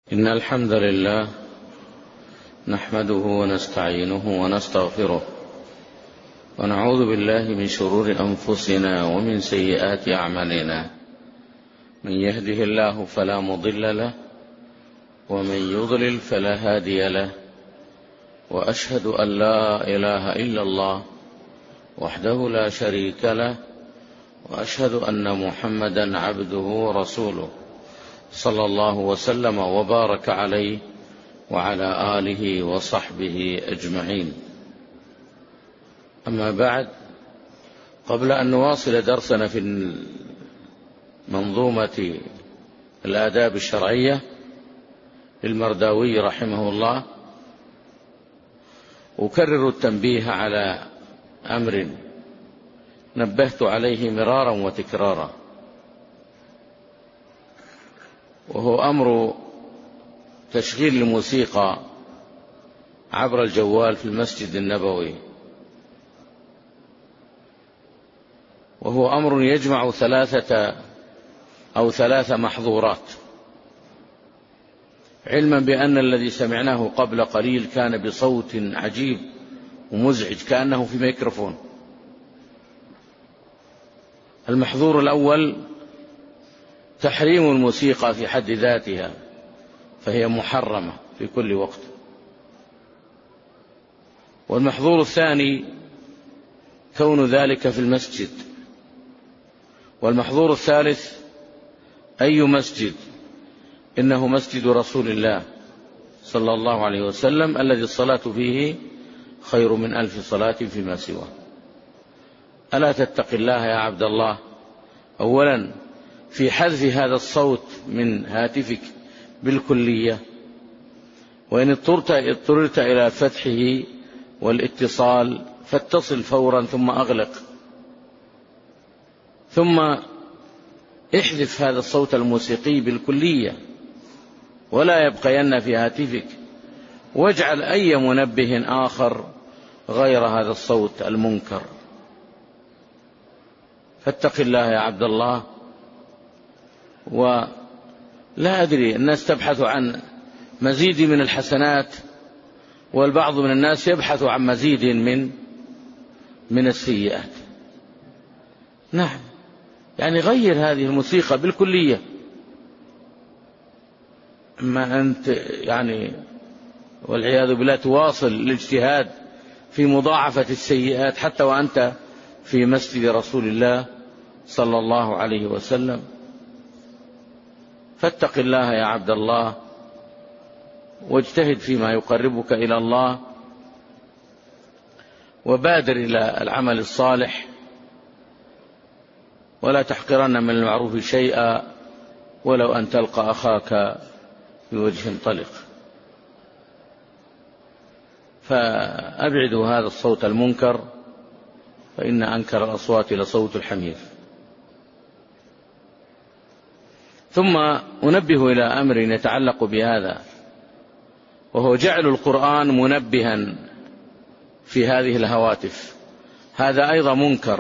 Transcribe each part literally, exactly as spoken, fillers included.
إن الحمد لله نحمده ونستعينه ونستغفره ونعوذ بالله من شرور أنفسنا ومن سيئات أعمالنا. من يهده الله فلا مضل له ومن يضلل فلا هادي له، وأشهد أن لا إله إلا الله وحده لا شريك له، وأشهد أن محمدا عبده ورسوله صلى الله وسلم وبارك عليه وعلى آله وصحبه أجمعين. أما بعد، قبل أن نواصل درسنا في منظومة الآداب الشرعية للمرداوي رحمه الله، أكرر التنبيه على أمر نبهت عليه مرارا وتكرارا، وهو أمر تشغيل الموسيقى عبر الجوال في المسجد النبوي، وهو أمر يجمع ثلاثة أو ثلاث محظورات، علما بأن الذي سمعناه قبل قليل كان بصوت عجيب ومزعج كأنه في ميكروفون. المحظور الأول تحريم الموسيقى في حد ذاتها، فهي محرمة في كل وقت. والمحظور الثاني كون ذلك في المسجد. والمحظور الثالث أي مسجد؟ إنه مسجد رسول الله صلى الله عليه وسلم الذي الصلاة فيه خير من ألف صلاة فيما سواه. ألا تتق الله يا عبد الله؟ أولا في حذف هذا الصوت من هاتفك بالكلية، وإن اضطررت, اضطررت إلى فتحه والاتصال فاتصل فورا ثم أغلق، ثم احذف هذا الصوت الموسيقي بالكلية ولا يبقين في هاتفك، واجعل أي منبه آخر غير هذا الصوت المنكر. فاتق الله يا عبد الله. ولا أدري، الناس تبحث عن مزيد من الحسنات، والبعض من الناس يبحث عن مزيد من من السيئات. نعم، يعني غير هذه الموسيقى بالكلية. أما أنت يعني والعياذ بالله تواصل الاجتهاد في مضاعفة السيئات حتى وأنت في مسجد رسول الله صلى الله عليه وسلم. فاتق الله يا عبد الله، واجتهد فيما يقربك إلى الله، وبادر إلى العمل الصالح، ولا تحقرن من المعروف شيئا ولو أن تلقى أخاك بوجه طلق. فأبعدوا هذا الصوت المنكر، فإن أنكر الأصوات لصوت الحمير. ثم أنبه إلى أمر يتعلق بهذا، وهو جعل القرآن منبها في هذه الهواتف. هذا أيضا منكر،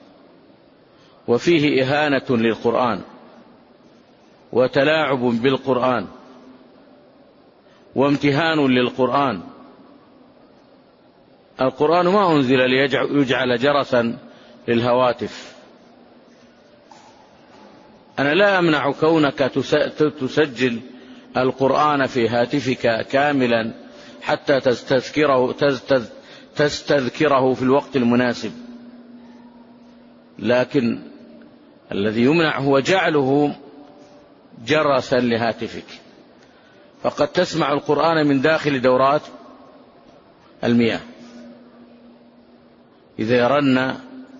وفيه إهانة للقرآن وتلاعب بالقرآن وامتهان للقرآن. القرآن ما أنزل ليجعل جرسا للهواتف. أنا لا أمنع كونك تسجل القرآن في هاتفك كاملا حتى تستذكره, تستذكره في الوقت المناسب، لكن الذي يمنع هو جعله جرسا لهاتفك. فقد تسمع القرآن من داخل دورات المياه، إذا يرن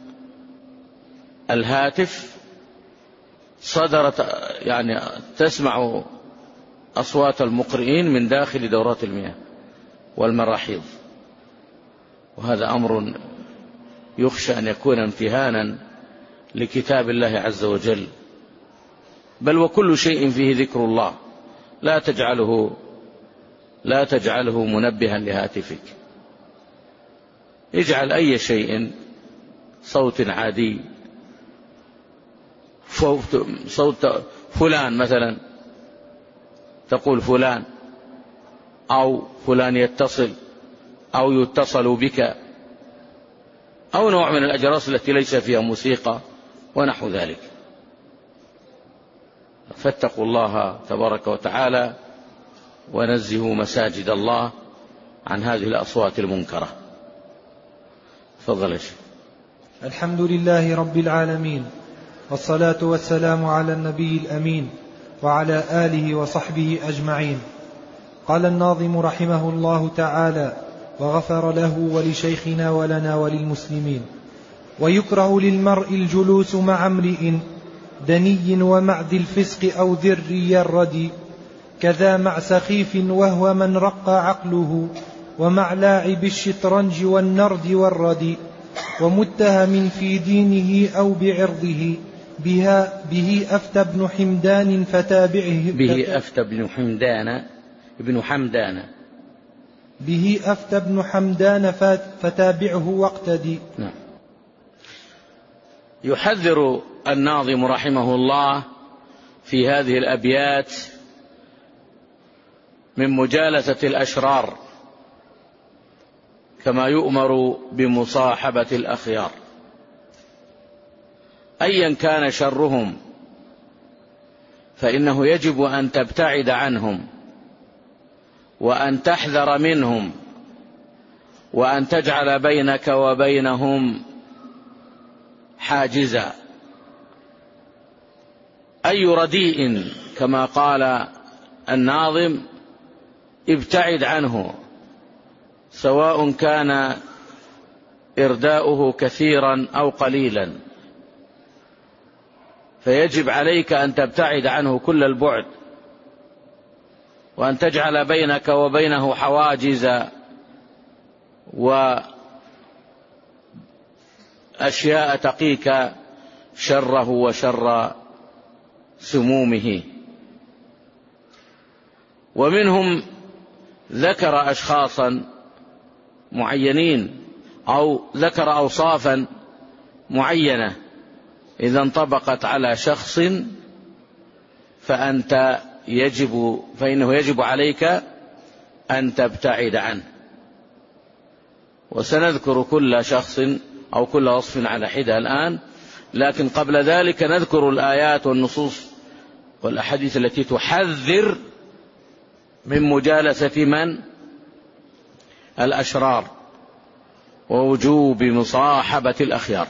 الهاتف صدرت يعني تسمع أصوات المقرئين من داخل دورات المياه والمراحيض، وهذا أمر يخشى أن يكون امتهانا لكتاب الله عز وجل. بل وكل شيء فيه ذكر الله لا تجعله لا تجعله منبها لهاتفك. اجعل أي شيء صوت عادي، صوت فلان مثلا تقول فلان أو فلان يتصل أو يتصل بك، أو نوع من الأجراس التي ليس فيها موسيقى ونحو ذلك. فاتقوا الله تبارك وتعالى ونزهوا مساجد الله عن هذه الأصوات المنكرة. تفضل يا شيخ. الحمد لله رب العالمين، والصلاة والسلام على النبي الأمين وعلى آله وصحبه أجمعين. قال الناظم رحمه الله تعالى وغفر له ولشيخنا ولنا وللمسلمين: ويكره للمرء الجلوس مع امرئ دني ومع ذي الفسق أو ذري الردي، كذا مع سخيف وهو من رق عقله، ومع لاعب الشطرنج والنرد والردي، ومتهم في دينه أو بعرضه، بها به أفتى ابن حمدان فتابعه به أفتى ابن حمدان ابن حمدان به أفتى ابن حمدان فتابعه واقتدي. نعم. يحذر الناظم رحمه الله في هذه الأبيات من مجالسة الأشرار، كما يؤمر بمصاحبة الأخيار أيا كان شرهم، فإنه يجب أن تبتعد عنهم وأن تحذر منهم وأن تجعل بينك وبينهم حاجزا. أي رديء كما قال الناظم ابتعد عنه، سواء كان إرداؤه كثيرا أو قليلا، فيجب عليك أن تبتعد عنه كل البعد، وأن تجعل بينك وبينه حواجز وأشياء تقيك شره وشر سمومه. ومنهم ذكر أشخاصا معينين أو ذكر أوصافا معينة إذا انطبقت على شخص فأنت يجب فإنه يجب عليك أن تبتعد عنه. وسنذكر كل شخص أو كل وصف على حدة الآن، لكن قبل ذلك نذكر الآيات والنصوص والأحاديث التي تحذر من مجالسة من؟ الأشرار، ووجوب مصاحبة الأخيار.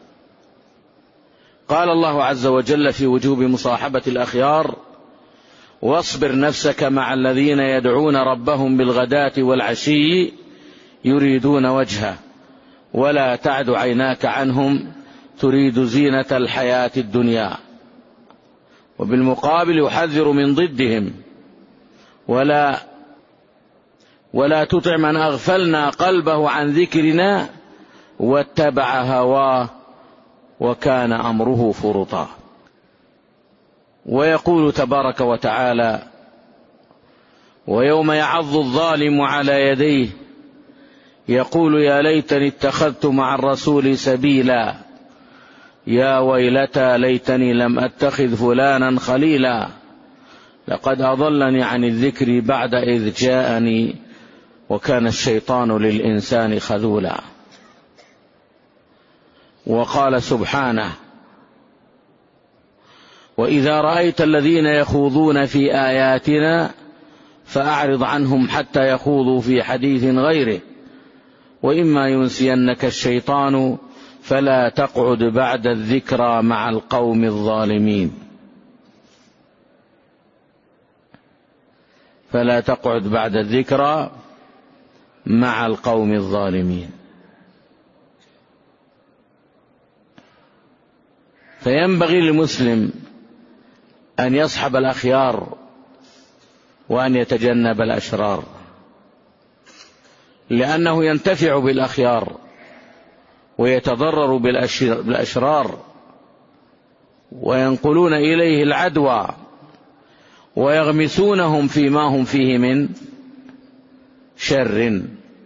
قال الله عز وجل في وجوب مصاحبة الأخيار: واصبر نفسك مع الذين يدعون ربهم بالغداة والعشي يريدون وجهه ولا تعد عيناك عنهم تريد زينة الحياة الدنيا. وبالمقابل يحذر من ضدهم: ولا ولا تطع من أغفلنا قلبه عن ذكرنا واتبع هواه وكان أمره فرطا. ويقول تبارك وتعالى: ويوم يعض الظالم على يديه يقول يا ليتني اتخذت مع الرسول سبيلا يا ويلتى ليتني لم أتخذ فلانا خليلا لقد أضلني عن الذكر بعد إذ جاءني وكان الشيطان للإنسان خذولا. وقال سبحانه: وإذا رأيت الذين يخوضون في آياتنا فأعرض عنهم حتى يخوضوا في حديث غيره وإما ينسينك الشيطان فلا تقعد بعد الذكرى مع القوم الظالمين فلا تقعد بعد الذكرى مع القوم الظالمين. فينبغي للمسلم أن يصحب الأخيار وأن يتجنب الأشرار، لأنه ينتفع بالأخيار ويتضرر بالأشرار وينقلون إليه العدوى ويغمسونهم فيما هم فيه من شر،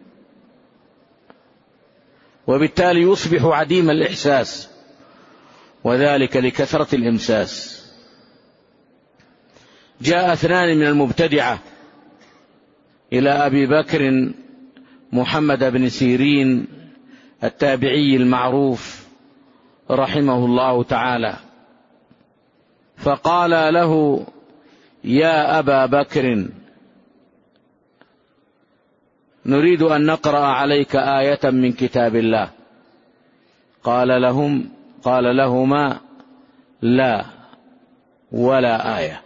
وبالتالي يصبح عديم الإحساس، وذلك لكثرة الإمساس. جاء اثنان من المبتدعة إلى أبي بكر محمد بن سيرين التابعي المعروف رحمه الله تعالى، فقال له: يا أبا بكر، نريد أن نقرأ عليك آية من كتاب الله. قال لهم قال لهما: لا ولا آية.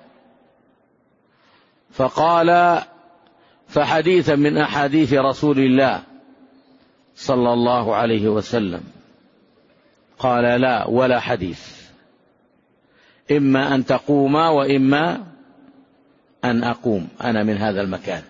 فقال: فحديثا من أحاديث رسول الله صلى الله عليه وسلم. قال: لا ولا حديث، إما أن تقوما وإما أن أقوم أنا من هذا المكان.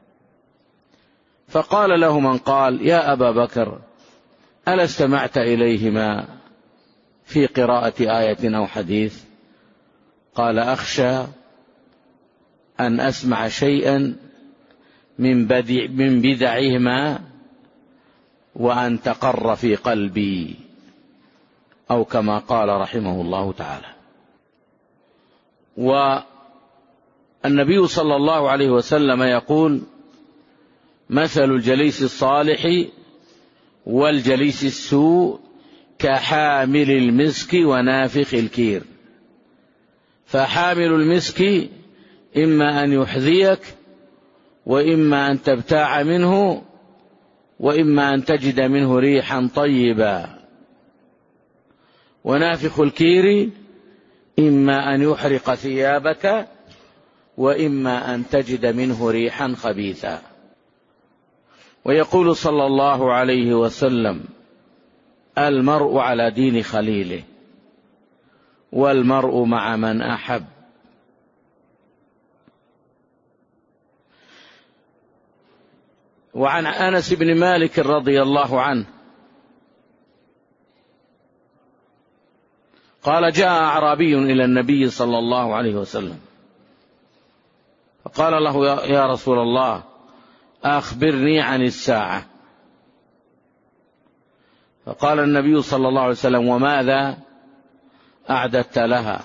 فقال له من قال: يا أبا بكر، ألا استمعت إليهما في قراءة آية أو حديث؟ قال: أخشى أن أسمع شيئا من بدع من بدعهما وأن تقر في قلبي، أو كما قال رحمه الله تعالى. والنبي صلى الله عليه وسلم يقول: مثل الجليس الصالح والجليس السوء كحامل المسك ونافخ الكير. فحامل المسك إما أن يحذيك، وإما أن تبتاع منه، وإما أن تجد منه ريحا طيبا. ونافخ الكير إما أن يحرق ثيابك، وإما أن تجد منه ريحا خبيثا. ويقول صلى الله عليه وسلم: المرء على دين خليله، والمرء مع من أحب. وعن أنس بن مالك رضي الله عنه قال: جاء أعرابي إلى النبي صلى الله عليه وسلم فقال له: يا رسول الله، أخبرني عن الساعة. فقال النبي صلى الله عليه وسلم: وماذا أعددت لها؟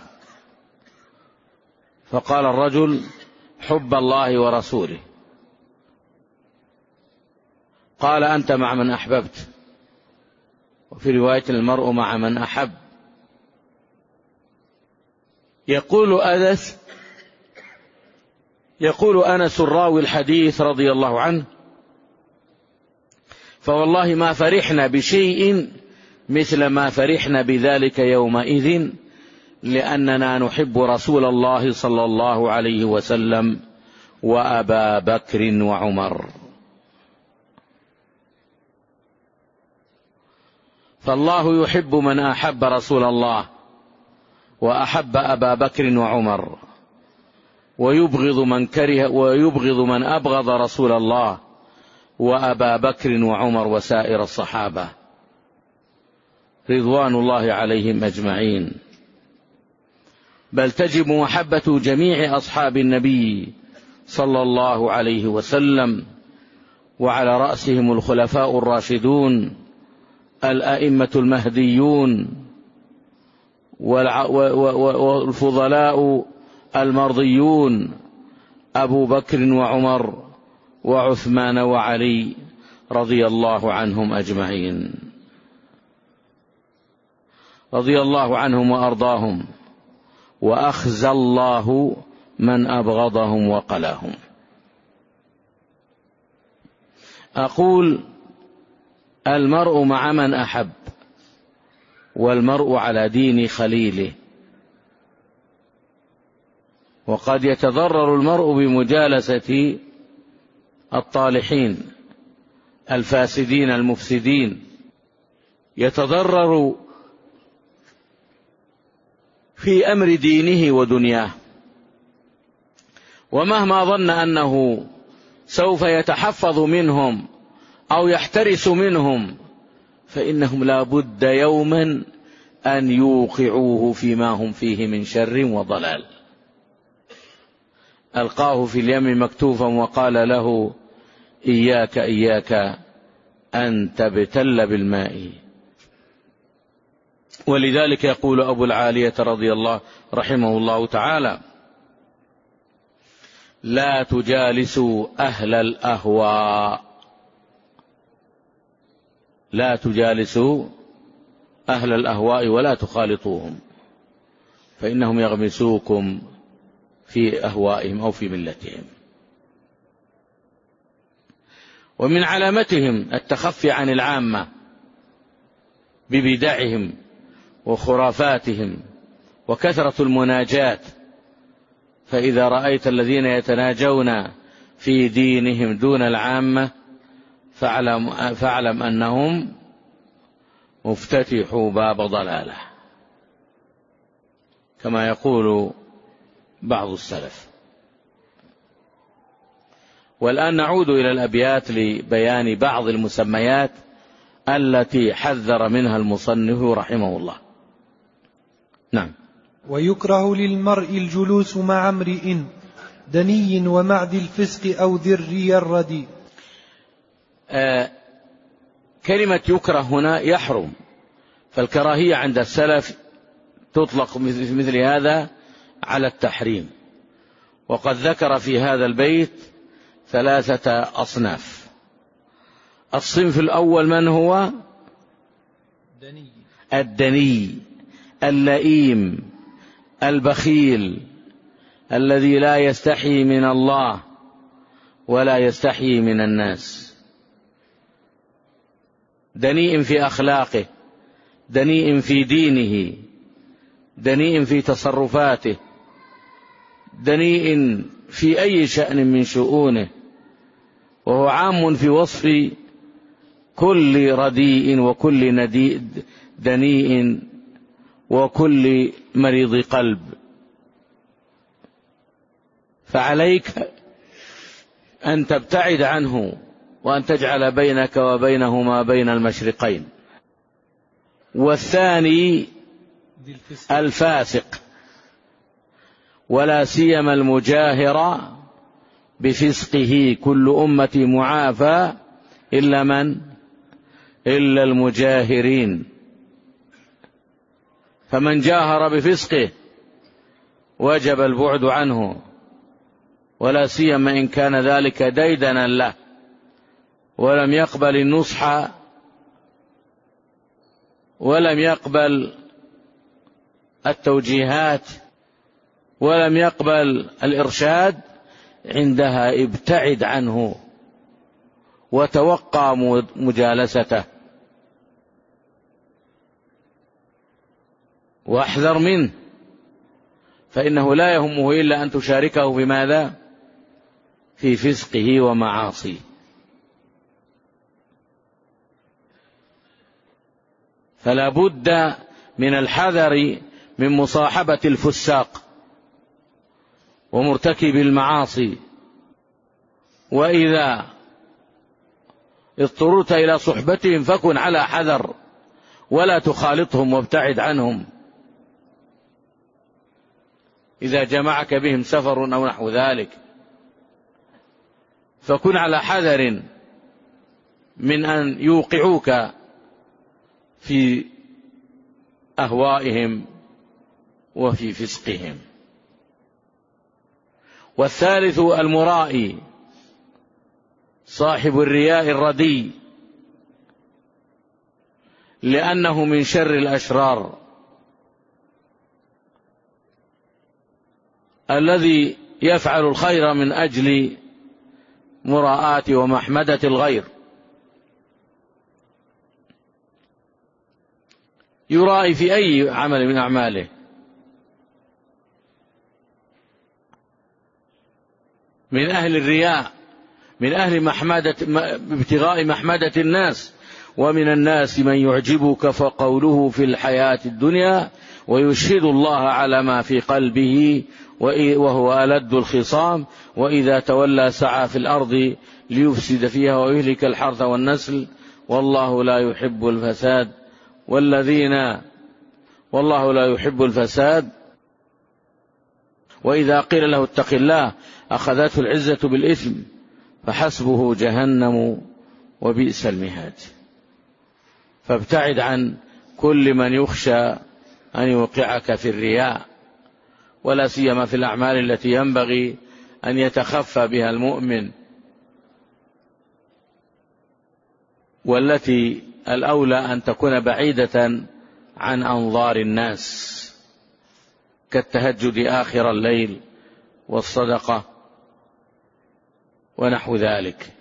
فقال الرجل: حب الله ورسوله. قال: أنت مع من أحببت. وفي رواية: المرء مع من أحب. يقول أنس يقول أنس الراوي الحديث رضي الله عنه: فوالله ما فرحنا بشيء مثل ما فرحنا بذلك يومئذ، لأننا نحب رسول الله صلى الله عليه وسلم وأبا بكر وعمر. فالله يحب من أحب رسول الله وأحب أبا بكر وعمر، ويبغض من كره ويبغض من أبغض رسول الله وأبا بكر وعمر وسائر الصحابة رضوان الله عليهم أجمعين. بل تجب محبة جميع أصحاب النبي صلى الله عليه وسلم، وعلى رأسهم الخلفاء الراشدون الأئمة المهديون والفضلاء المرضيون أبو بكر وعمر وعثمان وعلي رضي الله عنهم أجمعين، رضي الله عنهم وأرضاهم، وأخزى الله من أبغضهم وقلاهم. أقول: المرء مع من أحب، والمرء على دين خليله. وقد يتضرر المرء بمجالسة الطالحين الفاسدين المفسدين، يتضرر في أمر دينه ودنياه، ومهما ظن أنه سوف يتحفظ منهم أو يحترس منهم، فإنهم لا بد يوما أن يوقعوه فيما هم فيه من شر وضلال. ألقاه في اليم مكتوفا وقال له: إياك إياك أن تبتل بالماء. ولذلك يقول أبو العالية رضي الله رحمه الله تعالى: لا تجالسوا أهل الأهواء، لا تجالسوا أهل الأهواء ولا تخالطوهم، فإنهم يغمسوكم في أهوائهم أو في ملتهم. ومن علامتهم التخفي عن العامة ببدعهم وخرافاتهم وكثرة المناجات، فإذا رأيت الذين يتناجون في دينهم دون العامة فاعلم, فاعلم أنهم مفتتحوا باب ضلالة كما يقول بعض السلف. والآن نعود إلى الأبيات لبيان بعض المسميات التي حذر منها المصنف رحمه الله. نعم. ويكره للمرء الجلوس مع امرئ دني ومعد الفسق أو ذري الردي. آه كلمة يكره هنا يحرم، فالكراهية عند السلف تطلق مثل هذا على التحريم. وقد ذكر في هذا البيت ثلاثة أصناف. الصنف الأول من هو؟ دني. الدني اللئيم البخيل الذي لا يستحي من الله ولا يستحي من الناس، دنيء في أخلاقه، دنيء في دينه، دنيء في تصرفاته، دنيء في أي شأن من شؤونه، وهو عام في وصف كل رديء وكل نديء دنيء وكل مريض قلب. فعليك أن تبتعد عنه وأن تجعل بينك وبينه ما بين المشرقين. والثاني الفاسق، ولا سيما المجاهر بفسقه، كل أمتي معافى إلا من؟ إلا المجاهرين. فمن جاهر بفسقه وجب البعد عنه، ولا سيما إن كان ذلك ديدنا له ولم يقبل النصح ولم يقبل التوجيهات ولم يقبل الإرشاد، عندها ابتعد عنه وتوقع مجالسته واحذر منه، فإنه لا يهمه إلا أن تشاركه بماذا؟ في فسقه ومعاصيه. فلا بد من الحذر من مصاحبة الفساق ومرتكب المعاصي، وإذا اضطررت إلى صحبتهم فكن على حذر ولا تخالطهم وابتعد عنهم. إذا جمعك بهم سفر أو نحو ذلك فكن على حذر من أن يوقعوك في أهوائهم وفي فسقهم. والثالث المرائي، صاحب الرياء الردي، لأنه من شر الأشرار، الذي يفعل الخير من أجل مراءاة ومحمدة الغير، يرائي في أي عمل من أعماله، من أهل الرياء، من أهل محمدة ابتغاء محمدة الناس. ومن الناس من يعجبك فقوله في الحياة الدنيا ويشهد الله على ما في قلبه وهو ألد الخصام، وإذا تولى سعى في الأرض ليفسد فيها ويهلك الحرث والنسل والله لا يحب الفساد والذين والله لا يحب الفساد. وإذا قيل له اتق الله أخذته العزة بالإثم فحسبه جهنم وبئس المهاد. فابتعد عن كل من يخشى أن يوقعك في الرياء، ولا سيما في الأعمال التي ينبغي أن يتخفى بها المؤمن، والتي الأولى أن تكون بعيدة عن أنظار الناس، كالتهجد آخر الليل والصدقة ونحو ذلك.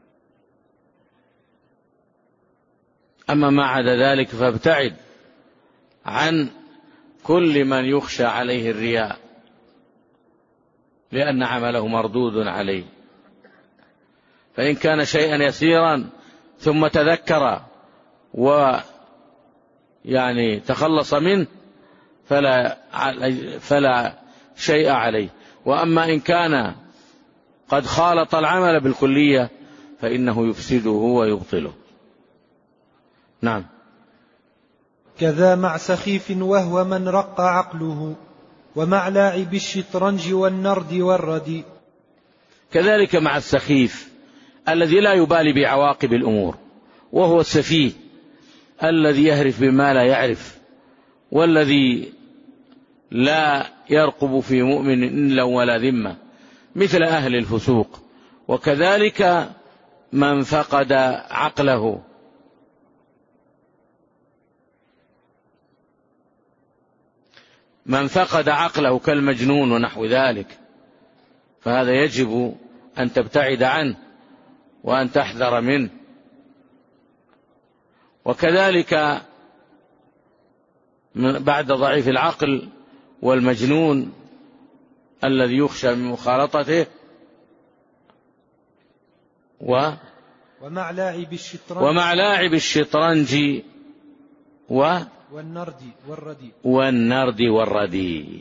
أما ما عدا ذلك فابتعد عن كل من يخشى عليه الرياء، لأن عمله مردود عليه. فإن كان شيئا يسيرا ثم تذكر ويعني تخلص منه فلا, فلا شيء عليه. وأما إن كان قد خالط العمل بالكلية فإنه يفسده ويبطله. نعم. كذا مع سخيف وهو من رق عقله، ومع لاعب الشطرنج والنرد والردي. كذلك مع السخيف الذي لا يبالي بعواقب الأمور، وهو السفيه الذي يهرف بما لا يعرف، والذي لا يرقب في مؤمن إلا ولا ذمة، مثل أهل الفسوق. وكذلك من فقد عقله، من فقد عقله كالمجنون ونحو ذلك، فهذا يجب أن تبتعد عنه وأن تحذر منه. وكذلك بعد ضعيف العقل والمجنون الذي يخشى من مخالطته و ومع لاعب الشطرنج ومع لاعب الشطرنج و والنرد والردي والنرد والردي.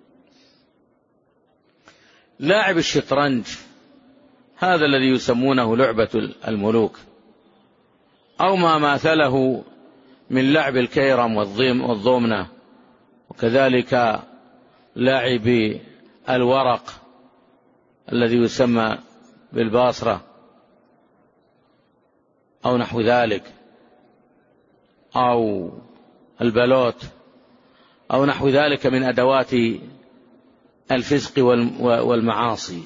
لاعب الشطرنج هذا الذي يسمونه لعبة الملوك، أو ما ماثله من لعب الكيرم والضمنة، وكذلك لاعب الورق الذي يسمى بالباصرة أو نحو ذلك، أو البلوت أو نحو ذلك من أدوات الفسق والمعاصي،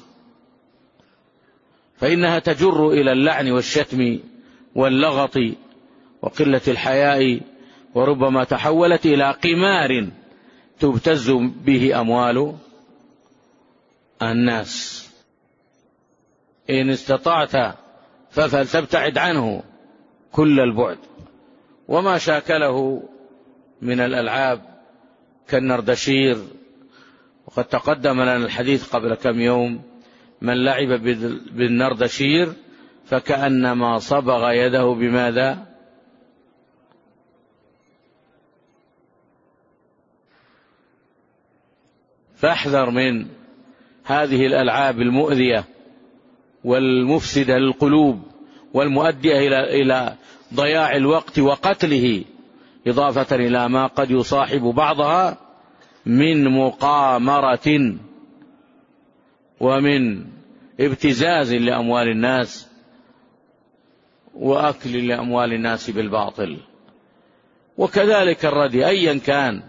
فإنها تجر إلى اللعن والشتم واللغط وقلة الحياء، وربما تحولت إلى قمار تبتز به أموال الناس. إن استطعت فلتبتعد عنه كل البعد. وما شاكله من الألعاب كالنردشير، وقد تقدم لنا الحديث قبل كم يوم: من لعب بالنردشير فكأنما صبغ يده بماذا؟ فاحذر من هذه الألعاب المؤذية والمفسدة للقلوب والمؤدية إلى ضياع الوقت وقتله، إضافة إلى ما قد يصاحب بعضها من مقامرة ومن ابتزاز لأموال الناس وأكل لأموال الناس بالباطل. وكذلك الردي أيا كان،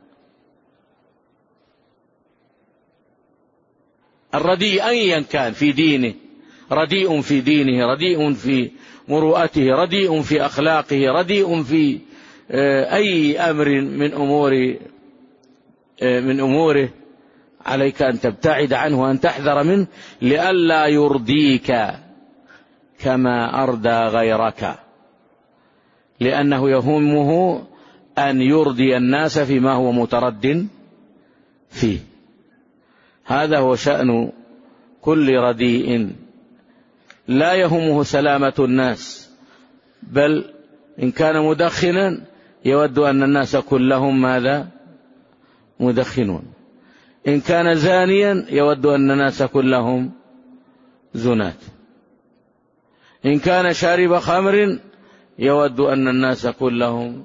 الردي أيا كان في دينه، رديء في دينه، رديء في مروءته، رديء في أخلاقه، رديء في أي أمر من أمور من أموره، عليك أن تبتعد عنه وأن تحذر منه لئلا يرضيك كما أردى غيرك، لأنه يهمه أن يرضي الناس فيما هو مترد فيه. هذا هو شأن كل رديء، لا يهمه سلامة الناس، بل إن كان مدخنا يود أن الناس كلهم ماذا؟ مدخنون. إن كان زانيا يود أن الناس كلهم زنات. إن كان شارب خمر يود أن الناس كلهم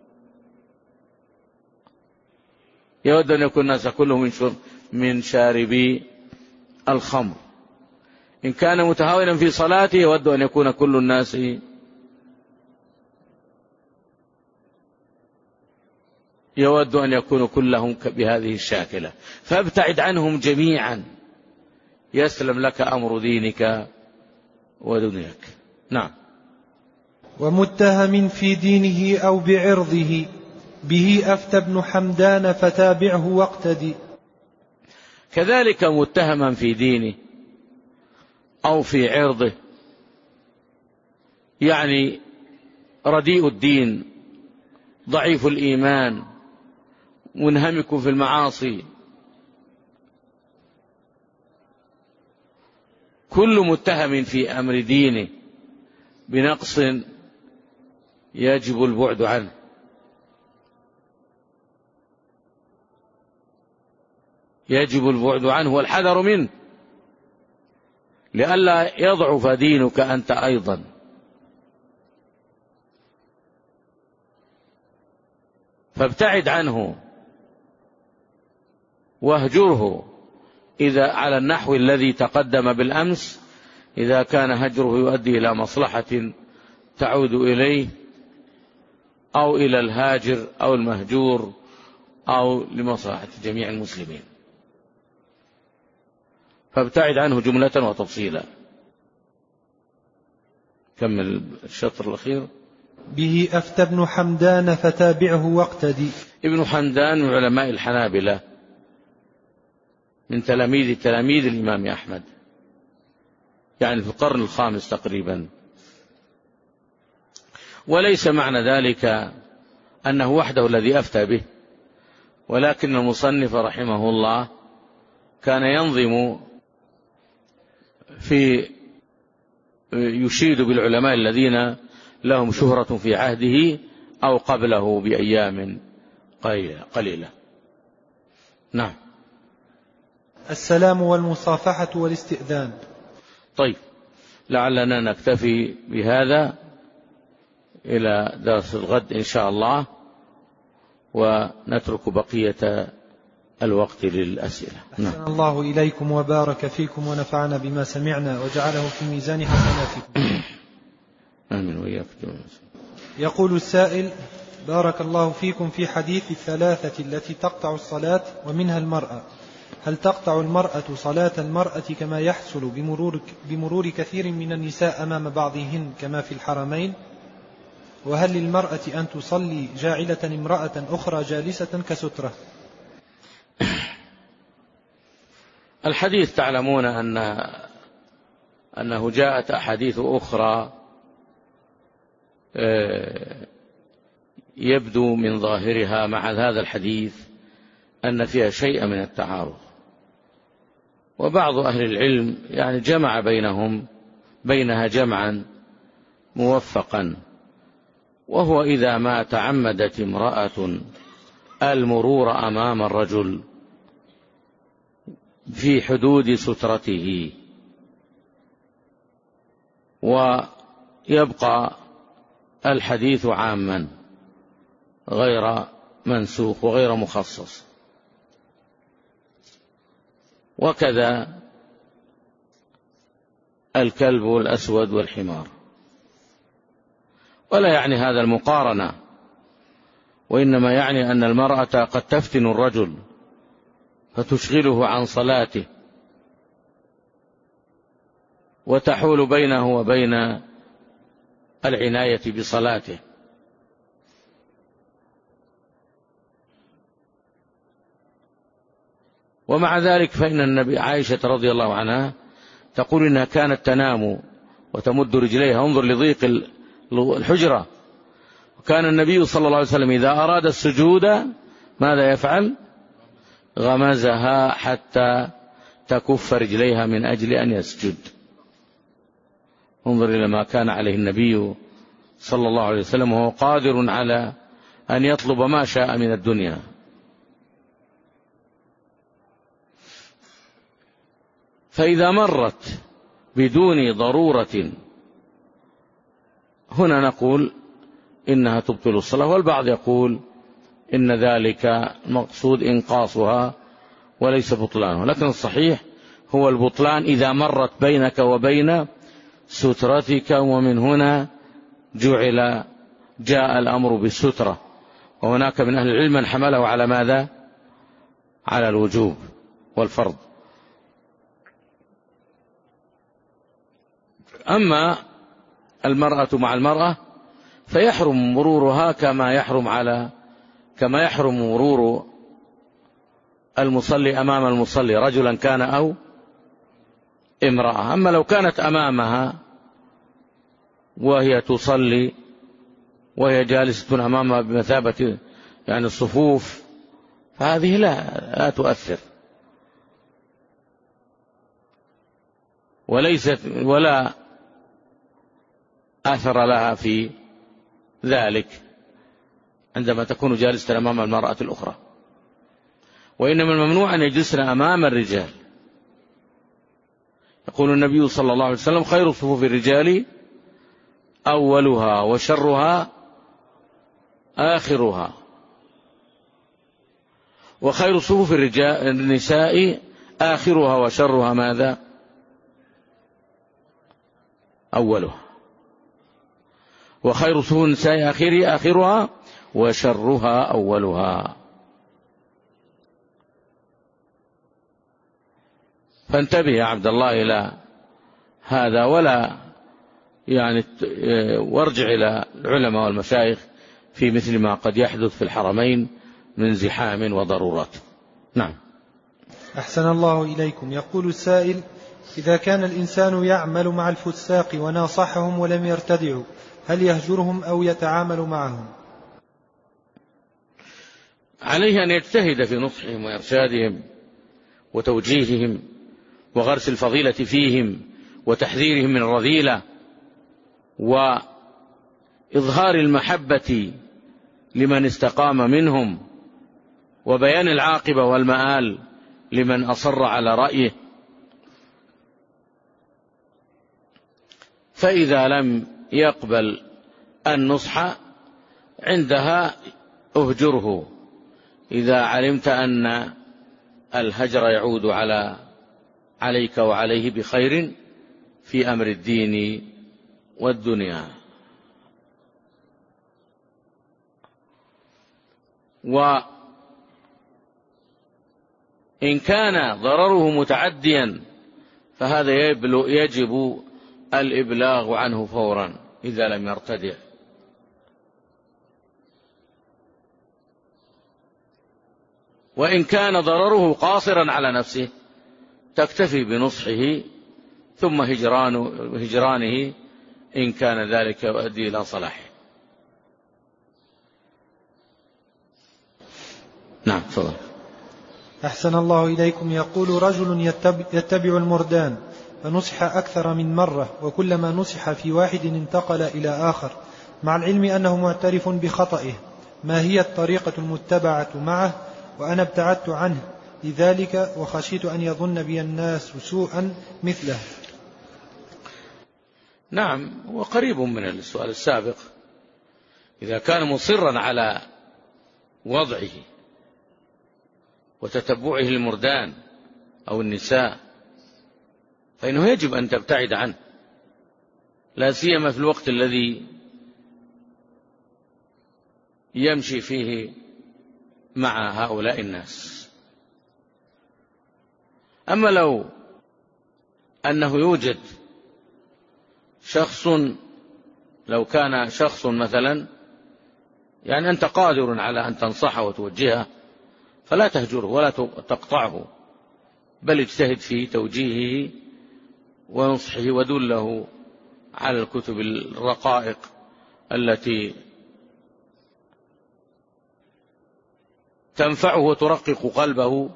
يود أن يكون الناس كلهم من, من شاربي الخمر. إن كان متهاونا في صلاته يود أن يكون كل الناس يود أن يكونوا كلهم بهذه الشاكلة. فابتعد عنهم جميعا يسلم لك أمر دينك ودنياك. نعم. ومتهم في دينه أو بعرضه به أفتى ابن حمدان فتابعه واقتدي. كذلك متهما في دينه أو في عرضه، يعني رديء الدين، ضعيف الإيمان، منهمك في المعاصي، كل متهم في أمر دينه بنقص يجب البعد عنه. يجب البعد عنه والحذر منه لئلا يضعف دينك أنت أيضا. فابتعد عنه واهجره إذا على النحو الذي تقدم بالأمس، إذا كان هجره يؤدي إلى مصلحة تعود إليه أو إلى الهاجر أو المهجور أو لمصلحة جميع المسلمين، فابتعد عنه جملة وتفصيلا. كمل الشطر الأخير. به أفتى ابن حمدان فتابعه واقتدي. ابن حمدان من علماء الحنابلة، من تلاميذ تلاميذ الإمام أحمد، يعني في القرن الخامس تقريبا. وليس معنى ذلك أنه وحده الذي أفتى به، ولكن المصنف رحمه الله كان ينظم في يشيد بالعلماء الذين لهم شهرة في عهده أو قبله بأيام قليلة. نعم. السلام والمصافحة والاستئذان. طيب، لعلنا نكتفي بهذا إلى درس الغد إن شاء الله، ونترك بقية الوقت للأسئلة. نعم. أحسن الله إليكم وبارك فيكم ونفعنا بما سمعنا وجعله في ميزان حسناتكم. آمين وإياكم. يقول السائل: بارك الله فيكم، في حديث الثلاثة التي تقطع الصلاة ومنها المرأة، هل تقطع المرأة صلاة المرأة كما يحصل بمرور, بمرور كثير من النساء أمام بعضهن كما في الحرمين؟ وهل للمرأة أن تصلي جاعلة امرأة أخرى جالسة كسترة؟ الحديث تعلمون أن أنه جاءت أحاديث أخرى يبدو من ظاهرها مع هذا الحديث أن فيها شيء من التعارض، وبعض أهل العلم يعني جمع بينهم بينها جمعا موفقا، وهو إذا ما تعمدت امرأة المرور أمام الرجل في حدود سترته، ويبقى الحديث عاما غير منسوخ وغير مخصص. وكذا الكلب والأسود والحمار. ولا يعني هذا المقارنة، وإنما يعني أن المرأة قد تفتن الرجل فتشغله عن صلاته وتحول بينه وبين العناية بصلاته. ومع ذلك فإن النبي عائشة رضي الله عنها تقول إنها كانت تنام وتمد رجليها، انظر لضيق الحجرة. وكان النبي صلى الله عليه وسلم إذا أراد السجود ماذا يفعل؟ غمزها حتى تكف رجليها من أجل أن يسجد. انظر إلى ما كان عليه النبي صلى الله عليه وسلم، وهو قادر على أن يطلب ما شاء من الدنيا. فإذا مرت بدون ضرورة هنا نقول إنها تبطل الصلاة، والبعض يقول إن ذلك المقصود إنقاصها وليس بطلانه، لكن الصحيح هو البطلان إذا مرت بينك وبين سترتك، ومن هنا جعل جاء الأمر بالسترة. وهناك من أهل العلم من حمله على ماذا؟ على الوجوب والفرض. أما المرأة مع المرأة فيحرم مرورها كما يحرم على كما يحرم مرور المصلي أمام المصلي رجلا كان أو امرأة. أما لو كانت أمامها وهي تصلي وهي جالسة أمامها بمثابة يعني الصفوف فهذه لا, لا تؤثر وليست ولا أثر لها في ذلك عندما تكون جالسة أمام المرأة الأخرى. وإنما الممنوع أن يجلسن أمام الرجال. يقول النبي صلى الله عليه وسلم خير صفوف الرجال أولها وشرها آخرها، وخير صفوف الرجال النساء آخرها وشرها ماذا؟ أولها. وخير صفوف النساء آخرها وشرها أولها. فانتبه يا عبد الله إلى هذا ولا يعني وارجع إلى العلماء والمشايخ في مثل ما قد يحدث في الحرمين من زحام وضرورات. نعم. أحسن الله إليكم. يقول السائل: إذا كان الإنسان يعمل مع الفساق وناصحهم ولم يرتدعوا هل يهجرهم أو يتعامل معهم؟ عليه أن يجتهد في نصحهم وإرشادهم وتوجيههم وغرس الفضيلة فيهم وتحذيرهم من الرذيلة وإظهار المحبة لمن استقام منهم وبيان العاقبة والمآل لمن أصر على رأيه. فإذا لم يقبل النصح عندها أهجره إذا علمت أن الهجر يعود على عليك وعليه بخير في أمر الدين والدنيا. وإن كان ضرره متعديا فهذا يجب الإبلاغ عنه فورا إذا لم يرتدع. وإن كان ضرره قاصرا على نفسه تكتفي بنصحه ثم هجرانه إن كان ذلك يؤدي إلى صلاحه. نعم تفضل. أحسن الله إليكم. يقول: رجل يتبع المردان فنصح أكثر من مرة وكلما نصح في واحد انتقل إلى آخر مع العلم أنه معترف بخطئه، ما هي الطريقة المتبعة معه؟ وأنا ابتعدت عنه لذلك وخشيت أن يظن بي الناس سوءا مثله. نعم، وقريب من السؤال السابق. إذا كان مصرا على وضعه وتتبعه المردان أو النساء فإنه يجب أن تبتعد عنه، لا سيما في الوقت الذي يمشي فيه مع هؤلاء الناس. أما لو أنه يوجد شخص، لو كان شخص مثلا يعني أنت قادر على أن تنصحه وتوجهه فلا تهجره ولا تقطعه، بل اجتهد في توجيهه ونصحه ودله على الكتب الرقائق التي تنفعه وترقق قلبه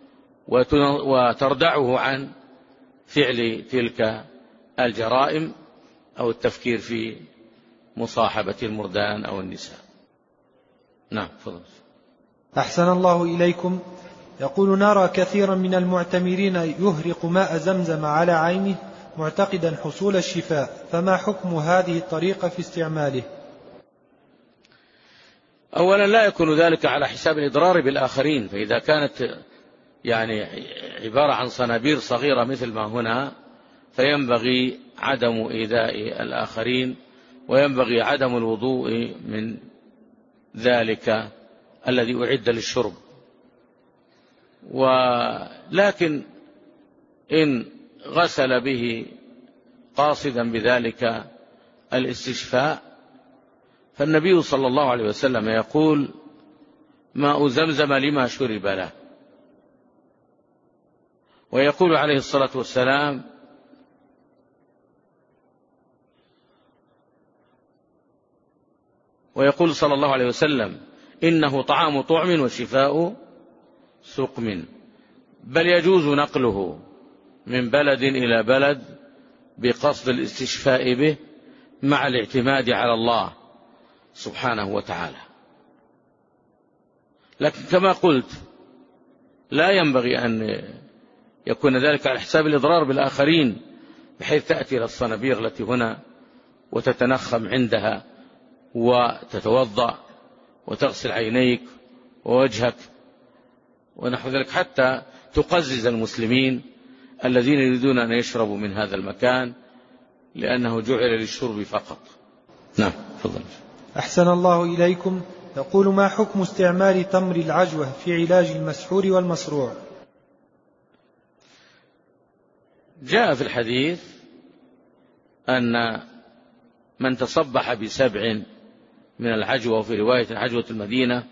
وتردعه عن فعل تلك الجرائم أو التفكير في مصاحبة المردان أو النساء. نعم فضل. أحسن الله إليكم. يقول: نرى كثيرا من المعتمرين يهرق ماء زمزم على عينه معتقدا حصول الشفاء، فما حكم هذه الطريقة في استعماله؟ أولا لا يكون ذلك على حساب الإضرار بالآخرين، فإذا كانت يعني عبارة عن صنابير صغيرة مثل ما هنا فينبغي عدم إيذاء الآخرين وينبغي عدم الوضوء من ذلك الذي أعد للشرب. ولكن إن غسل به قاصدا بذلك الاستشفاء، فالنبي صلى الله عليه وسلم يقول: ماء زمزم لما شرب له. ويقول عليه الصلاة والسلام: ويقول صلى الله عليه وسلم: إنه طعام طعم وشفاء سقم. بل يجوز نقله من بلد إلى بلد بقصد الاستشفاء به مع الاعتماد على الله سبحانه وتعالى. لكن كما قلت لا ينبغي أن يكون ذلك على حساب الإضرار بالآخرين، بحيث تأتي إلى الصنابير التي هنا وتتنخم عندها وتتوضأ وتغسل عينيك ووجهك ونحو ذلك، حتى تقزز المسلمين الذين يريدون أن يشربوا من هذا المكان، لأنه جعل للشرب فقط. نعم، تفضل. أحسن الله إليكم. يقول: ما حكم استعمال تمر العجوة في علاج المسحور والمصروع؟ جاء في الحديث أن من تصبح بسبع من العجوة، وفي رواية عجوة المدينة،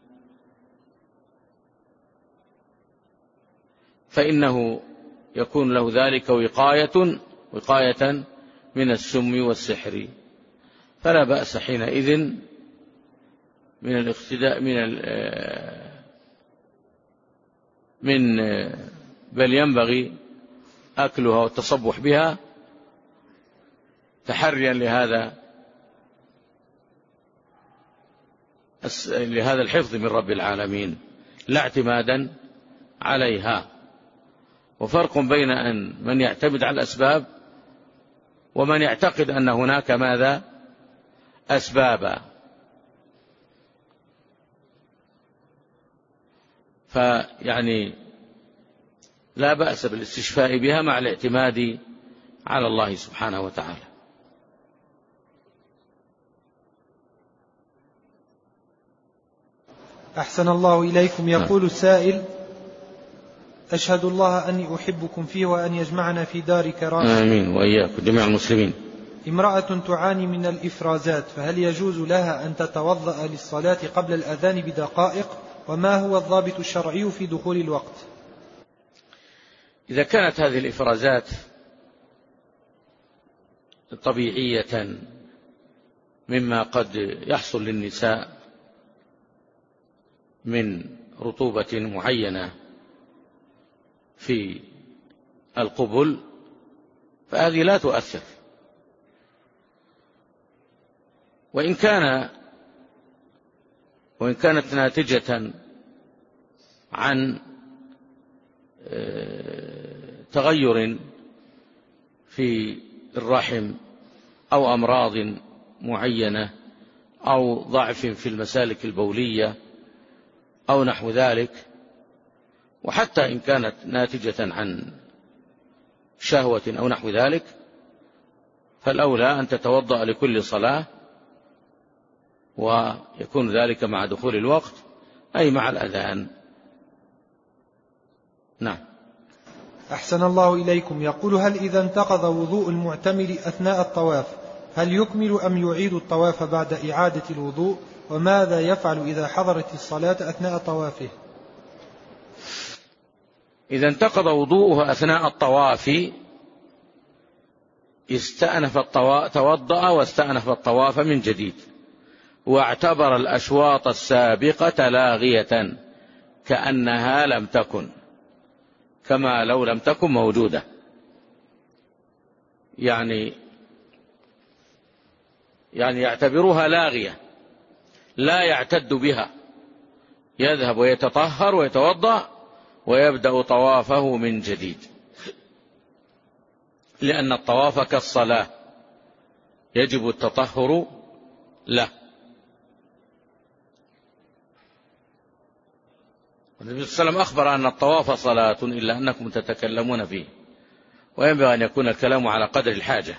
فإنه يكون له ذلك وقاية وقاية من السم والسحر، فلا بأس حينئذ من الاقتداء من من بل ينبغي أكلها والتصبح بها تحريا لهذا لهذا الحفظ من رب العالمين، لا اعتمادا عليها. وفرق بين أن من يعتمد على الأسباب ومن يعتقد أن هناك ماذا أسبابا. فيعني لا بأس بالاستشفاء بها مع الاعتماد على الله سبحانه وتعالى. أحسن الله إليكم. يقول السائل: أشهد الله أني أحبكم فيه وأن يجمعنا في دار كرامة. آمين وإياكم جميع المسلمين. امرأة تعاني من الإفرازات، فهل يجوز لها أن تتوضأ للصلاة قبل الأذان بدقائق؟ وما هو الضابط الشرعي في دخول الوقت؟ إذا كانت هذه الإفرازات طبيعية مما قد يحصل للنساء من رطوبة معينة في القبل، فهذه لا تؤثر. وإن كان وإن كانت ناتجة عن تغير في الرحم أو أمراض معينة أو ضعف في المسالك البولية أو نحو ذلك، وحتى إن كانت ناتجة عن شهوة أو نحو ذلك، فالأولى أن تتوضأ لكل صلاة، ويكون ذلك مع دخول الوقت أي مع الأذان. نعم. أحسن الله إليكم. يقول: هل إذا انتقض وضوء المعتمر أثناء الطواف هل يكمل أم يعيد الطواف بعد إعادة الوضوء؟ وماذا يفعل إذا حضرت الصلاة أثناء طوافه؟ إذا انتقض وضوءه أثناء الطواف استأنف الطواف، توضأ واستأنف الطواف من جديد، واعتبر الأشواط السابقة لاغية كأنها لم تكن، كما لو لم تكن موجودة. يعني يعني يعتبرها لاغية لا يعتد بها، يذهب ويتطهر ويتوضأ ويبدأ طوافه من جديد، لأن الطواف كالصلاة يجب التطهر له. النبي صلى الله عليه وسلم أخبر أن الطواف صلاة إلا أنكم تتكلمون فيه، وينبغي أن يكون الكلام على قدر الحاجة.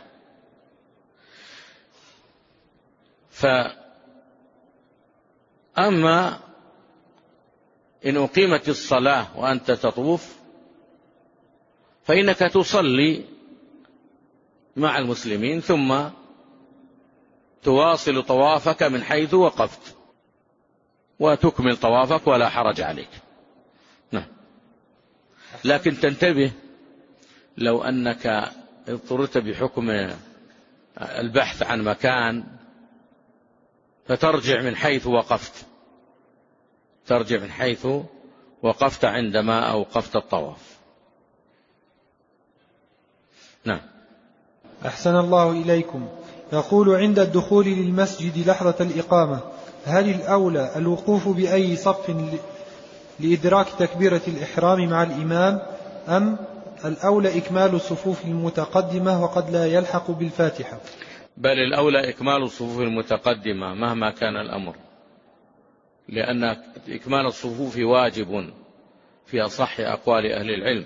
فأما إن أقيمت الصلاة وأنت تطوف فإنك تصلي مع المسلمين ثم تواصل طوافك من حيث وقفت وتكمل طوافك ولا حرج عليك. نعم. لكن تنتبه لو أنك اضطررت بحكم البحث عن مكان فترجع من حيث وقفت، ترجع من حيث وقفت عندما أوقفت الطواف. نعم. أحسن الله إليكم. يقول: عند الدخول للمسجد لحظة الإقامة هل الأولى الوقوف بأي صف لإدراك تكبيرة الإحرام مع الإمام، أم الأولى إكمال الصفوف المتقدمة وقد لا يلحق بالفاتحة؟ بل الأولى إكمال الصفوف المتقدمة مهما كان الأمر، لأن إكمال الصفوف واجب في أصح أقوال أهل العلم،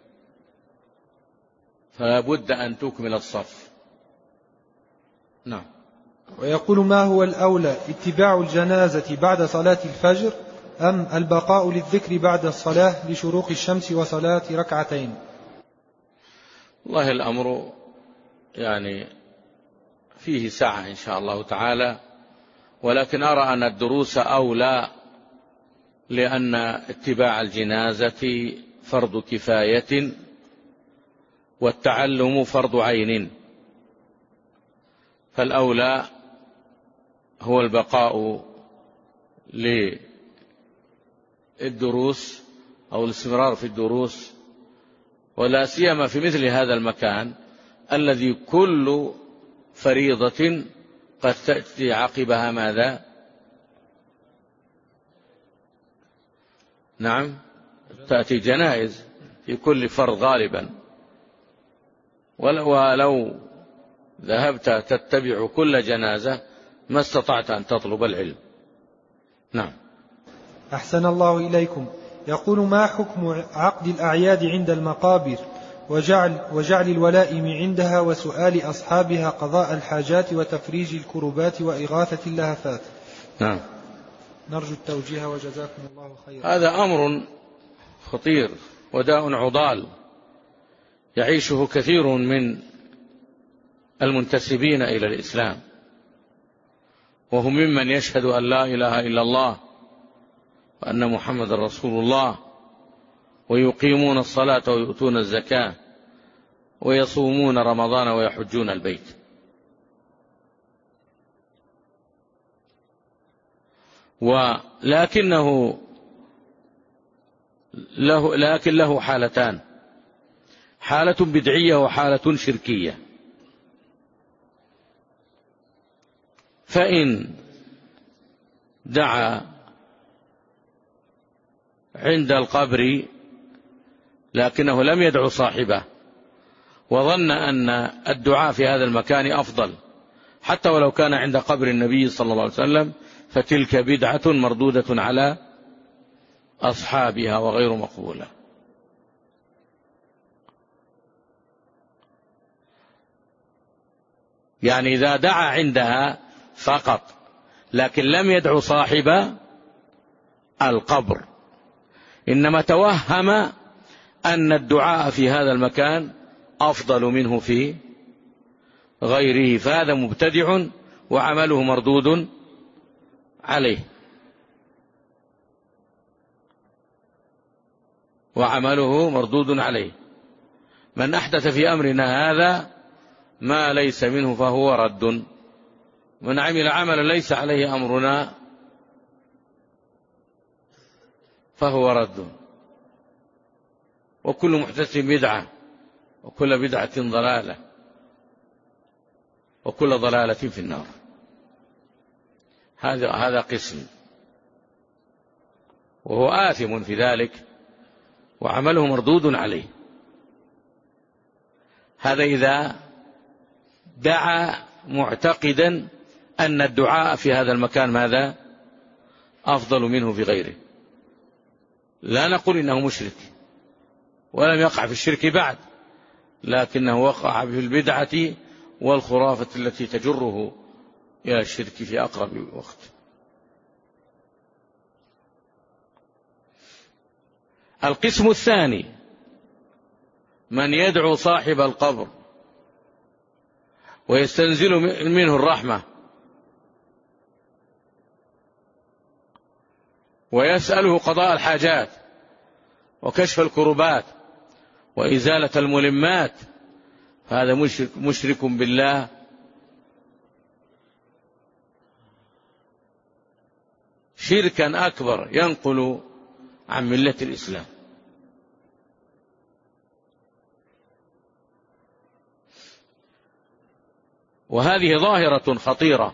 فلا بد أن تكمل الصف. نعم. ويقول: ما هو الأولى اتباع الجنازة بعد صلاة الفجر أم البقاء للذكر بعد الصلاة لشروق الشمس وصلاة ركعتين؟ والله الأمر يعني فيه سعة إن شاء الله تعالى، ولكن أرى أن الدروس أولى، لأن اتباع الجنازة فرض كفاية والتعلم فرض عين، فالأولى هو البقاء للدروس أو الاستمرار في الدروس، ولا سيما في مثل هذا المكان الذي كل فريضة قد تأتي عقبها ماذا؟ نعم، تأتي جنائز في كل فرض غالبا، ولو ذهبت تتبع كل جنازة ما استطعت أن تطلب العلم. نعم. أحسن الله إليكم. يقول: ما حكم عقد الأعياد عند المقابر وجعل, وجعل الولائم عندها وسؤال أصحابها قضاء الحاجات وتفريج الكربات وإغاثة اللهفات؟ نعم. نرجو التوجيه وجزاكم الله خيرا. هذا أمر خطير وداء عضال يعيشه كثير من المنتسبين إلى الإسلام، وهم ممن يشهد أن لا إله إلا الله وأن محمد رسول الله، ويقيمون الصلاة ويؤتون الزكاة ويصومون رمضان ويحجون البيت، ولكنه له لكن له حالتان: حالة بدعية وحالة شركية. فإن دعا عند القبر لكنه لم يدعو صاحبه وظن أن الدعاء في هذا المكان أفضل حتى ولو كان عند قبر النبي صلى الله عليه وسلم، فتلك بدعة مردودة على أصحابها وغير مقبولة. يعني إذا دعا عندها فقط لكن لم يدعو صاحب القبر، إنما توهم أن الدعاء في هذا المكان أفضل منه في غيره، فهذا مبتدع وعمله مردود عليه، وعمله مردود عليه. من أحدث في أمرنا هذا ما ليس منه فهو رد، من عمل عملا ليس عليه أمرنا فهو رد. وكل محدث بدعة وكل بدعة ضلالة وكل ضلالة في النار. هذا هذا قسم، وهو آثم في ذلك وعمله مردود عليه. هذا إذا دعا معتقدا أن الدعاء في هذا المكان ماذا؟ أفضل منه في غيره. لا نقول إنه مشرك ولم يقع في الشرك بعد، لكنه وقع في البدعة والخرافة التي تجره إلى الشرك في أقرب وقت. القسم الثاني من يدعو صاحب القبر ويستنزل منه الرحمة، ويسأله قضاء الحاجات وكشف الكربات وإزالة الملمات، هذا مشرك, مشرك بالله شركا أكبر ينقل عن ملة الإسلام. وهذه ظاهرة خطيرة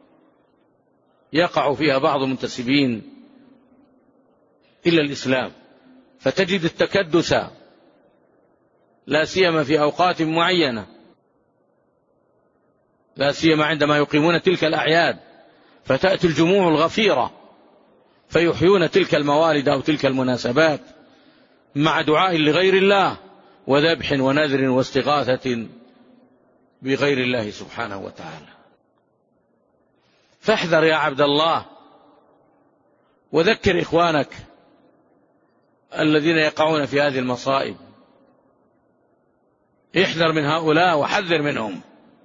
يقع فيها بعض المنتسبين إلى الإسلام، فتجد التكدس لا سيما في أوقات معينة، لا سيما عندما يقيمون تلك الأعياد، فتأتي الجموع الغفيرة فيحيون تلك الموالد أو تلك المناسبات مع دعاء لغير الله وذبح ونذر واستغاثة بغير الله سبحانه وتعالى. فاحذر يا عبد الله، وذكر إخوانك الذين يقعون في هذه المصائب، احذر من هؤلاء وحذر منهم.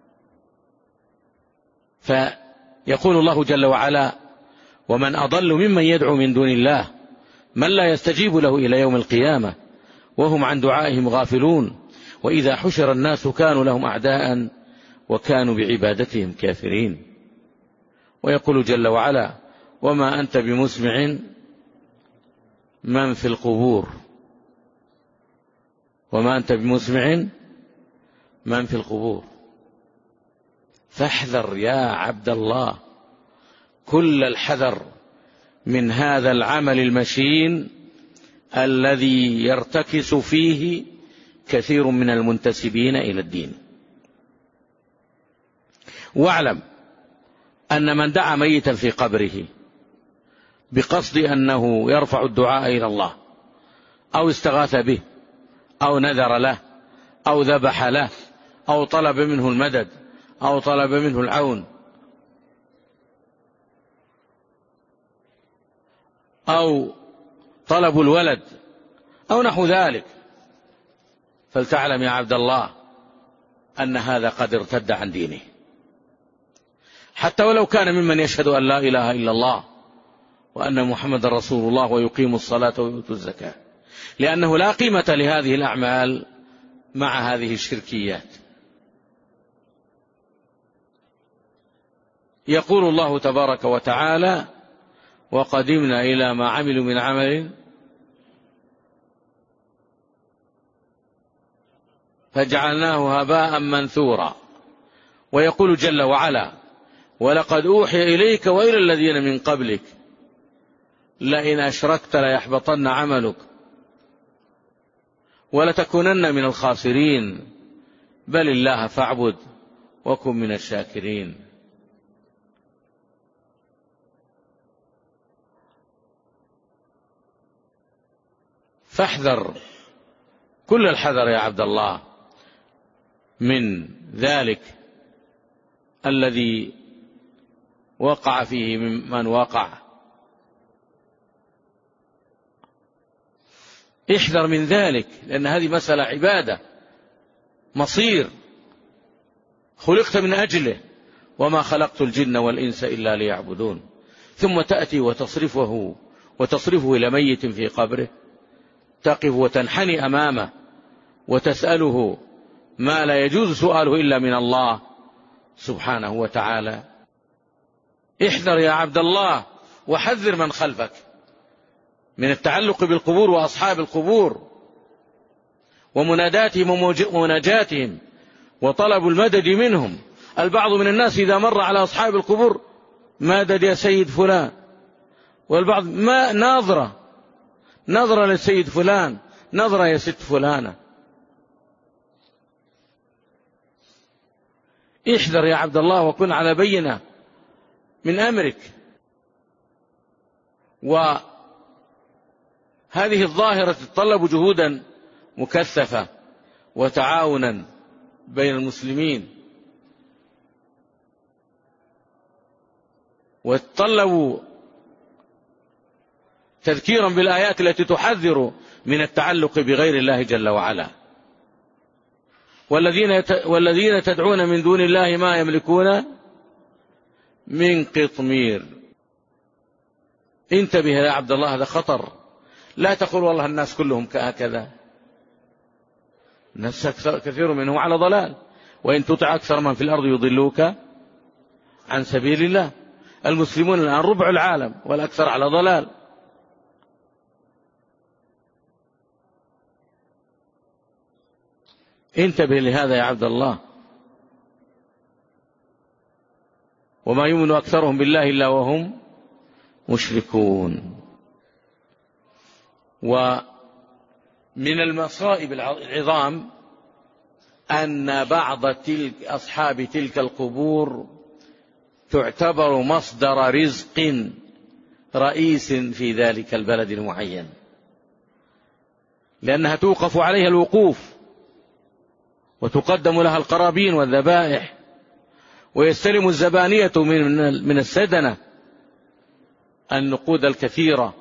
فيقول الله جل وعلا: ومن أضل ممن يدعو من دون الله من لا يستجيب له إلى يوم القيامة وهم عن دعائهم غافلون وإذا حشر الناس كانوا لهم أعداء وكانوا بعبادتهم كافرين. ويقول جل وعلا: وما أنت بمسمع من في القبور وما أنت بمسمع من في القبور. فاحذر يا عبد الله كل الحذر من هذا العمل المشين الذي يرتكس فيه كثير من المنتسبين إلى الدين. واعلم أن من دعا ميتا في قبره بقصد أنه يرفع الدعاء إلى الله أو استغاث به أو نذر له أو ذبح له أو طلب منه المدد أو طلب منه العون أو طلب الولد أو نحو ذلك، فلتعلم يا عبد الله أن هذا قد ارتد عن دينه، حتى ولو كان ممن يشهد أن لا إله إلا الله وأن محمد رسول الله ويقيم الصلاة ويؤتي الزكاة، لأنه لا قيمة لهذه الأعمال مع هذه الشركيات. يقول الله تبارك وتعالى: وقدمنا إلى ما عملوا من عمل فجعلناه هباء منثورا. ويقول جل وعلا: ولقد أوحي إليك وإلى الذين من قبلك لئن أشركت ليحبطن عملك ولتكونن من الخاسرين بل الله فاعبد وكن من الشاكرين. فاحذر كل الحذر يا عبد الله من ذلك الذي وقع فيه ممن وقع. احذر من ذلك، لأن هذه مسألة عبادة، مصير خلقت من أجله، وما خلقت الجن والإنس إلا ليعبدون. ثم تأتي وتصرفه وتصرفه إلى ميت في قبره، تقف وتنحني أمامه وتسأله ما لا يجوز سؤاله إلا من الله سبحانه وتعالى. احذر يا عبد الله وحذر من خلفك من التعلق بالقبور وأصحاب القبور ومناداتهم ومناجاتهم وطلب المدد منهم. البعض من الناس إذا مر على أصحاب القبور: مدد يا سيد فلان، والبعض ما ناظرة نظرة للسيد فلان، نظرة يا ست فلانة. احذر يا عبد الله وكن على بينة من أمرك. وهذه الظاهرة تتطلب جهودا مكثفة وتعاونا بين المسلمين، وتتطلب تذكيرا بالآيات التي تحذر من التعلق بغير الله جل وعلا. والذين والذين تدعون من دون الله ما يملكون من قطمير. انتبه يا عبد الله، هذا خطر. لا تقول والله الناس كلهم هكذا، الناس كثير منهم على ضلال، وإن تطع أكثر من في الأرض يضلوك عن سبيل الله. المسلمون الآن ربع العالم والأكثر على ضلال. انتبه لهذا يا عبد الله. وما يؤمن أكثرهم بالله إلا وهم مشركون. ومن المصائب العظام أن بعض تلك أصحاب تلك القبور تعتبر مصدر رزق رئيس في ذلك البلد المعين، لأنها توقف عليها الوقوف وتقدم لها القرابين والذبائح، ويستلم الزبانية من السدنة النقود الكثيرة.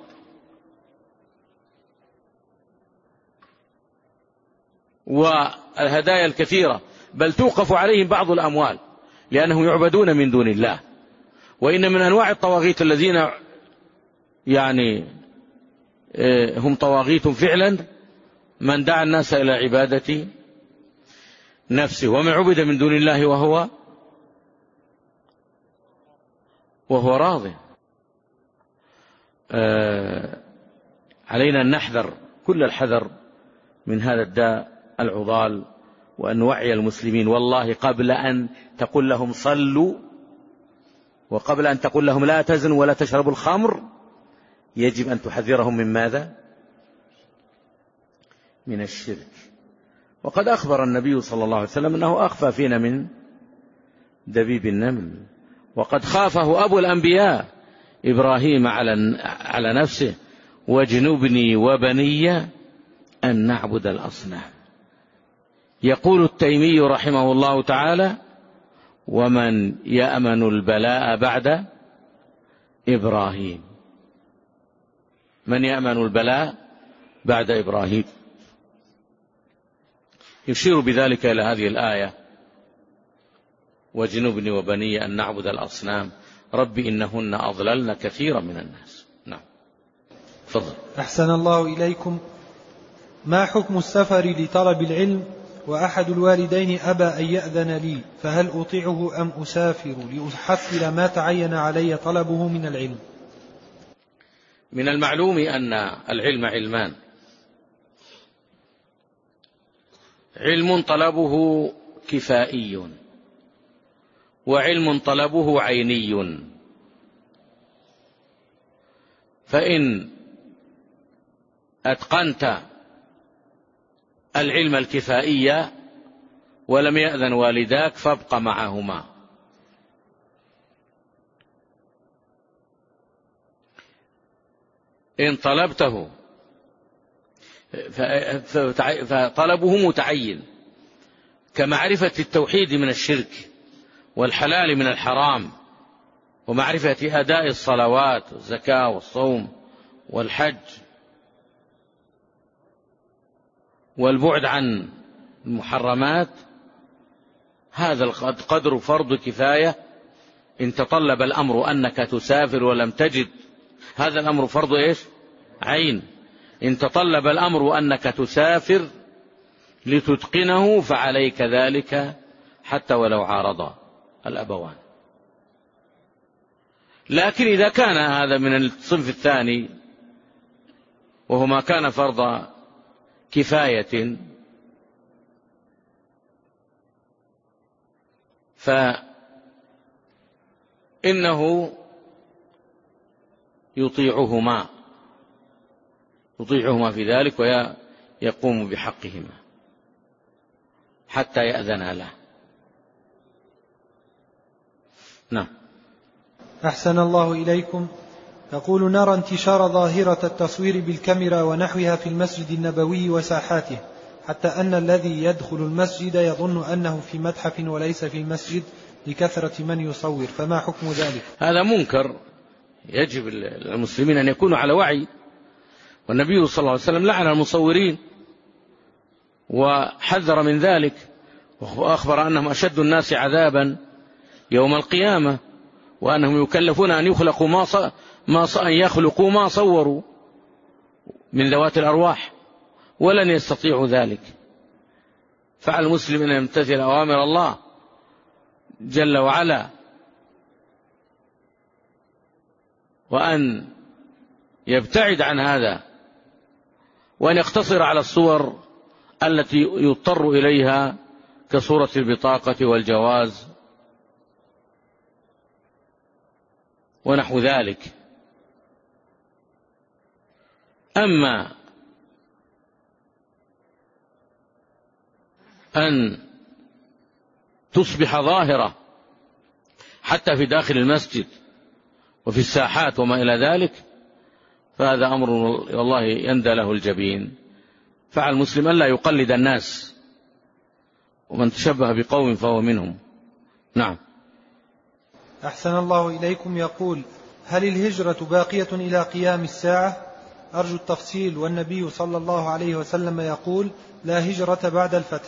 والهدايا الكثيرة، بل توقف عليهم بعض الأموال لأنهم يعبدون من دون الله. وإن من أنواع الطواغيت الذين يعني هم طواغيت فعلا من دعا الناس إلى عبادة نفسه، ومن عبد من دون الله وهو وهو راض. علينا أن نحذر كل الحذر من هذا الداء العضال، وأن نوعي المسلمين. والله قبل أن تقول لهم صلوا، وقبل أن تقول لهم لا تزنوا ولا تشربوا الخمر، يجب أن تحذرهم من ماذا؟ من الشرك. وقد أخبر النبي صلى الله عليه وسلم أنه أخفى فينا من دبيب النمل، وقد خافه أبو الأنبياء إبراهيم على نفسه: واجنبني وبني أن نعبد الأصنام. يقول التيمي رحمه الله تعالى: ومن يأمن البلاء بعد إبراهيم؟ من يأمن البلاء بعد إبراهيم؟ يشير بذلك إلى هذه الآية: واجنبني وبني أن نعبد الأصنام رب إنهن أضللن كثيرا من الناس. نعم، تفضل. أحسن الله إليكم. ما حكم السفر لطلب العلم وأحد الوالدين أبى أن يأذن لي، فهل أطيعه أم أسافر لأحصل ما تعين علي طلبه من العلم؟ من المعلوم أن العلم علمان: علم طلبه كفائي، وعلم طلبه عيني. فإن أتقنت العلم الكفائي ولم يأذن والداك فابق معهما. إن طلبته فطلبه متعين، كمعرفة التوحيد من الشرك والحلال من الحرام، ومعرفة أداء الصلوات والزكاة والصوم والحج، والبعد عن المحرمات. هذا القدر فرض كفاية. إن تطلب الأمر أنك تسافر ولم تجد، هذا الأمر فرض إيش؟ عين. إن تطلب الأمر أنك تسافر لتتقنه فعليك ذلك حتى ولو عارض الأبوان. لكن إذا كان هذا من الصنف الثاني وهو ما كان فرض كفاية، فإنه يطيعهما يطيعهما في ذلك ويقوم بحقهما حتى يأذن له. نعم. أحسن الله إليكم. يقول: نرى انتشار ظاهرة التصوير بالكاميرا ونحوها في المسجد النبوي وساحاته، حتى أن الذي يدخل المسجد يظن أنه في متحف وليس في المسجد لكثرة من يصور، فما حكم ذلك؟ هذا منكر. يجب المسلمين أن يكونوا على وعي، والنبي صلى الله عليه وسلم لعن المصورين وحذر من ذلك، وأخبر أنهم أشد الناس عذابا يوم القيامة، وأنهم يكلفون أن يخلقوا ما ص... ما ص... أن يخلقوا ما صوروا من ذوات الأرواح، ولن يستطيعوا ذلك. فعلى المسلم أن يمتثل أوامر الله جل وعلا، وأن يبتعد عن هذا، وأن يقتصر على الصور التي يضطر إليها كصورة البطاقة والجواز ونحو ذلك. أما أن تصبح ظاهرة حتى في داخل المسجد وفي الساحات وما إلى ذلك، فهذا أمر والله يندى له الجبين. فعلى المسلم ألا يقلد الناس، ومن تشبه بقوم فهو منهم. نعم. أحسن الله إليكم. يقول: هل الهجرة باقية إلى قيام الساعة؟ أرجو التفصيل، والنبي صلى الله عليه وسلم يقول: لا هجرة بعد الفتح.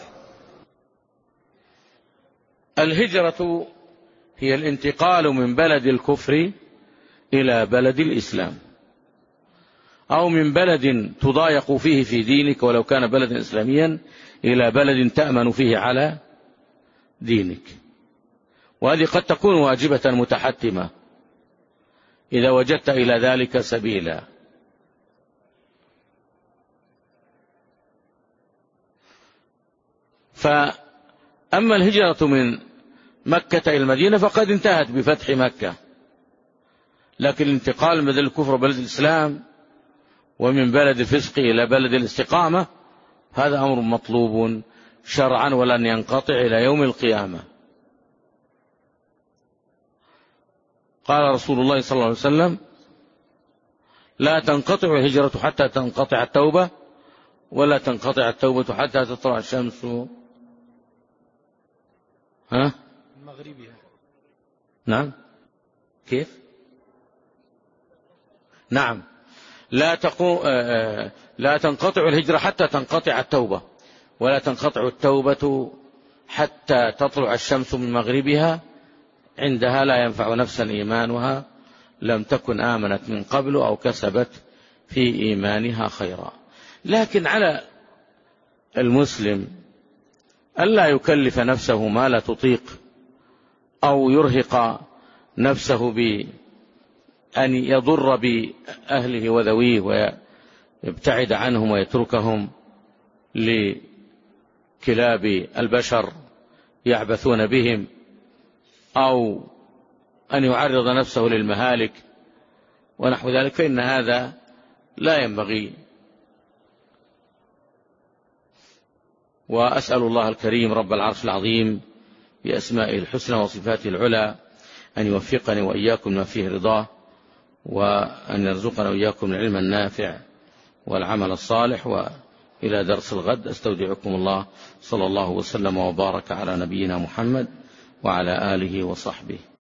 الهجرة هي الانتقال من بلد الكفر إلى بلد الإسلام، أو من بلد تضايق فيه في دينك ولو كان بلدا إسلاميا إلى بلد تأمن فيه على دينك. وهذه قد تكون واجبة متحتمة إذا وجدت إلى ذلك سبيلا. فأما الهجرة من مكة إلى المدينة فقد انتهت بفتح مكة، لكن الانتقال من بلد الكفر بلد الإسلام ومن بلد الفسق إلى بلد الاستقامة هذا أمر مطلوب شرعا ولن ينقطع إلى يوم القيامة. قال رسول الله صلى الله عليه وسلم: لا تنقطع الهجرة حتى تنقطع التوبة، ولا تنقطع التوبة حتى تطلع الشمس ها مغربها. نعم. كيف؟ نعم. لا تقو... لا تنقطع الهجرة حتى تنقطع التوبة، ولا تنقطع التوبة حتى تطلع الشمس من مغربها، عندها لا ينفع نفسا إيمانها لم تكن آمنت من قبل أو كسبت في إيمانها خيرا. لكن على المسلم ألا يكلف نفسه ما لا تطيق، أو يرهق نفسه بأن يضر بأهله وذويه ويبتعد عنهم ويتركهم لكلاب البشر يعبثون بهم، أو أن يعرض نفسه للمهالك ونحو ذلك، فإن هذا لا ينبغي. وأسأل الله الكريم رب العرش العظيم بأسمائه الحسنى وصفاته العلى أن يوفقني وإياكم ما فيه رضاه، وأن يرزقنا وإياكم العلم النافع والعمل الصالح. وإلى درس الغد أستودعكم الله، صلى الله وسلم وبارك على نبينا محمد وعلى آله وصحبه.